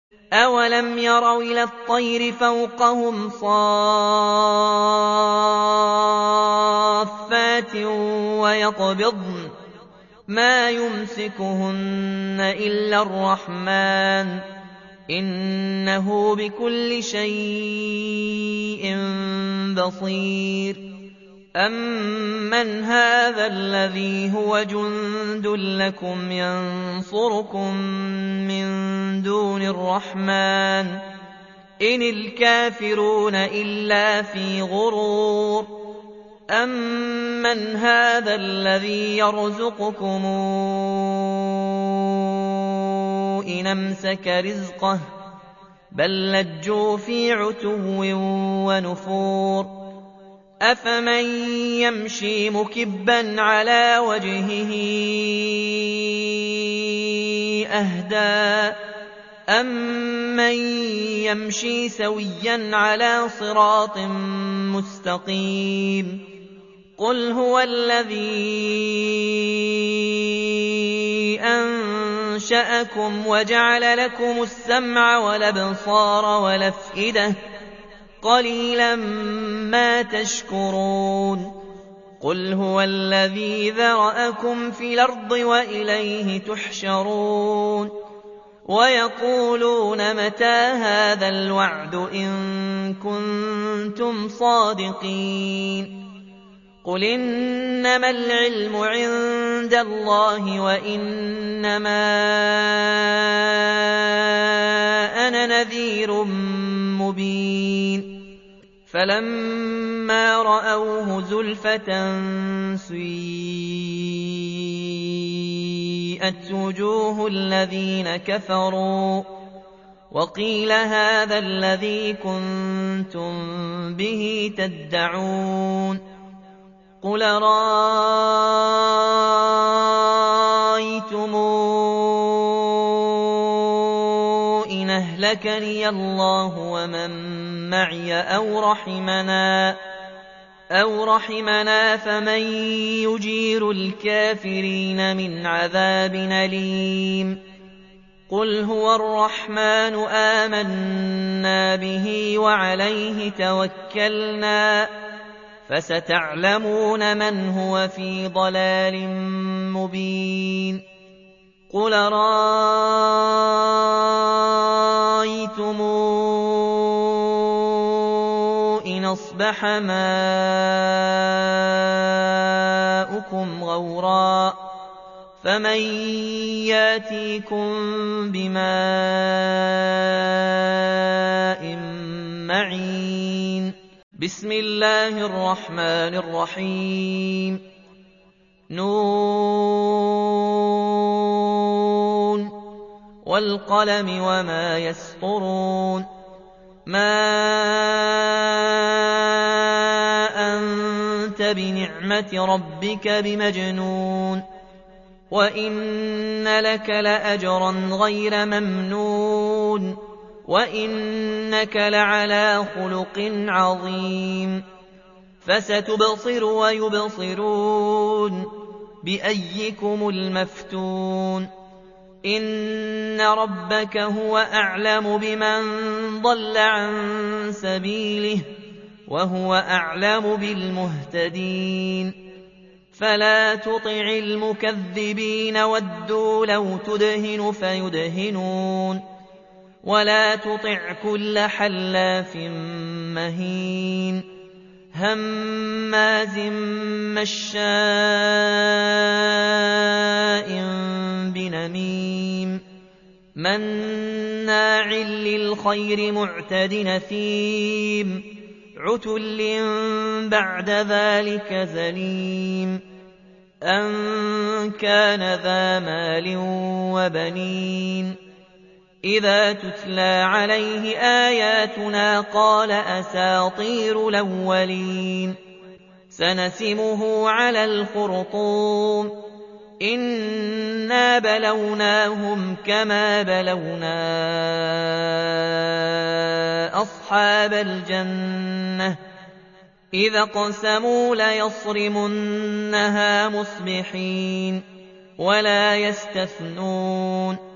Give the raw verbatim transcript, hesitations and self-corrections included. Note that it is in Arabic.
أَوَلَمْ يَرَوْا إِلَى الطَّيْرِ فَوْقَهُمْ صَافَّاتٍ وَيَقْبِضْنَ مَا يُمْسِكُهُنَّ إِلَّا الرَّحْمَنُ ۚ إِنَّهُ بِكُلِّ شَيْءٍ بَصِيرٌ أَمَّنْ هَٰذَا الَّذِي هُوَ جُندٌ لَّكُمْ يَنصُرُكُم مِّن دُونِ الرَّحْمَٰنِ ۚ إِنِ الْكَافِرُونَ إِلَّا فِي غُرُورٍ أَمَّنْ هَٰذَا الَّذِي يَرْزُقُكُمْ إِنْ أَمْسَكَ رِزْقَهُ بَل لَّجُّوا فِي عُتُوٍّ وَنُفُورٍ أَفَمَن يَمْشِي مُكِبًّا عَلَىٰ وَجْهِهِ أَهْدَىٰ أَمَّن يَمْشِي سَوِيًّا عَلَىٰ صِرَاطٍ مُّسْتَقِيمٍ قُلْ هُوَ الَّذِي أَنشَأَكُمْ وَجَعَلَ لَكُمُ السَّمْعَ وَالْأَبْصَارَ وَالْأَفْئِدَةَ ۖ قَلِيلًا مَّا تَشْكُرُونَ قُلْ هُوَ الَّذِي ذَرَأَكُمْ فِي الْأَرْضِ وَإِلَيْهِ تُحْشَرُونَ وَيَقُولُونَ مَتَىٰ هَٰذَا الْوَعْدُ إِن كُنتُمْ صَادِقِينَ قُلْ إِنَّمَا الْعِلْمُ عِندَ اللَّهِ وَإِنَّمَا أَنَا نَذِيرٌ مُّبِينٌ فَلَمَّا رَأَوْهُ زُلْفَةً سِيئَتْ وُجُوهُ الَّذِينَ كَفَرُوا وَقِيلَ هَٰذَا الَّذِي كُنتُم بِهِ تَدَّعُونَ قُلْ أَرَأَيْتُمْ إِنْ أَهْلَكَنِيَ اللَّهُ وَمَن مَّعِيَ أَوْ رَحِمَنَا فَمَن يُجِيرُ الْكَافِرِينَ مِنْ عَذَابٍ أَلِيمٍ قُلْ هُوَ الرَّحْمَٰنُ آمَنَّا بِهِ وَعَلَيْهِ تَوَكَّلْنَا فَسَتَعْلَمُونَ مَنْ هُوَ فِي ضَلَالٍ مُّبِينٍ قُلْ أَرَأَيْتُمْ إِنْ أَصْبَحَ مَاؤُكُمْ غَوْرًا فَمَن يَأْتِيكُم بِمَاءٍ مَّعِينٍ بِسْمِ اللَّهِ الرَّحْمَٰنِ الرَّحِيمِ ن ۚ وَالْقَلَمِ وَمَا يَسْطُرُونَ مَا أَنتَ بِنِعْمَةِ رَبِّكَ بِمَجْنُونٍ وَإِنَّ لَكَ لَأَجْرًا غَيْرَ مَمْنُونٍ وَإِنَّكَ لَعَلَىٰ خُلُقٍ عَظِيمٍ فَسَتُبْصِرُ وَيُبْصِرُونَ بِأَييِّكُمُ الْمَفْتُونُ إِنَّ رَبَّكَ هُوَ أَعْلَمُ بِمَن ضَلَّ عَن سَبِيلِهِ وَهُوَ أَعْلَمُ بِالْمُهْتَدِينَ فَلَا تُطِعِ الْمُكَذِّبِينَ وَدُّوا لَوْ تُدْهِنُ فَيُدْهِنُونَ وَلَا تُطِعْ كُلَّ حَلَّافٍ مَّهِينٍ هَمَّازٍ مَّشَّاءٍ بِنَمِيمٍ مَّنَّاعٍ لِّلْخَيْرِ مُعْتَدٍ أَثِيمٍ عُتُلٍّ بَعْدَ ذَٰلِكَ زَنِيمٍ أَن كَانَ ذَا مَالٍ وَبَنِينَ إِذَا تُتْلَىٰ عَلَيْهِ آيَاتُنَا قَالَ أَسَاطِيرُ الْأَوَّلِينَ سَنَسِمُهُ عَلَى الْخُرْطُومِ إِنَّا بَلَوْنَاهُمْ كَمَا بَلَوْنَا أَصْحَابَ الْجَنَّةِ إِذْ أَقْسَمُوا لَيَصْرِمُنَّهَا مُصْبِحِينَ وَلَا يَسْتَثْنُونَ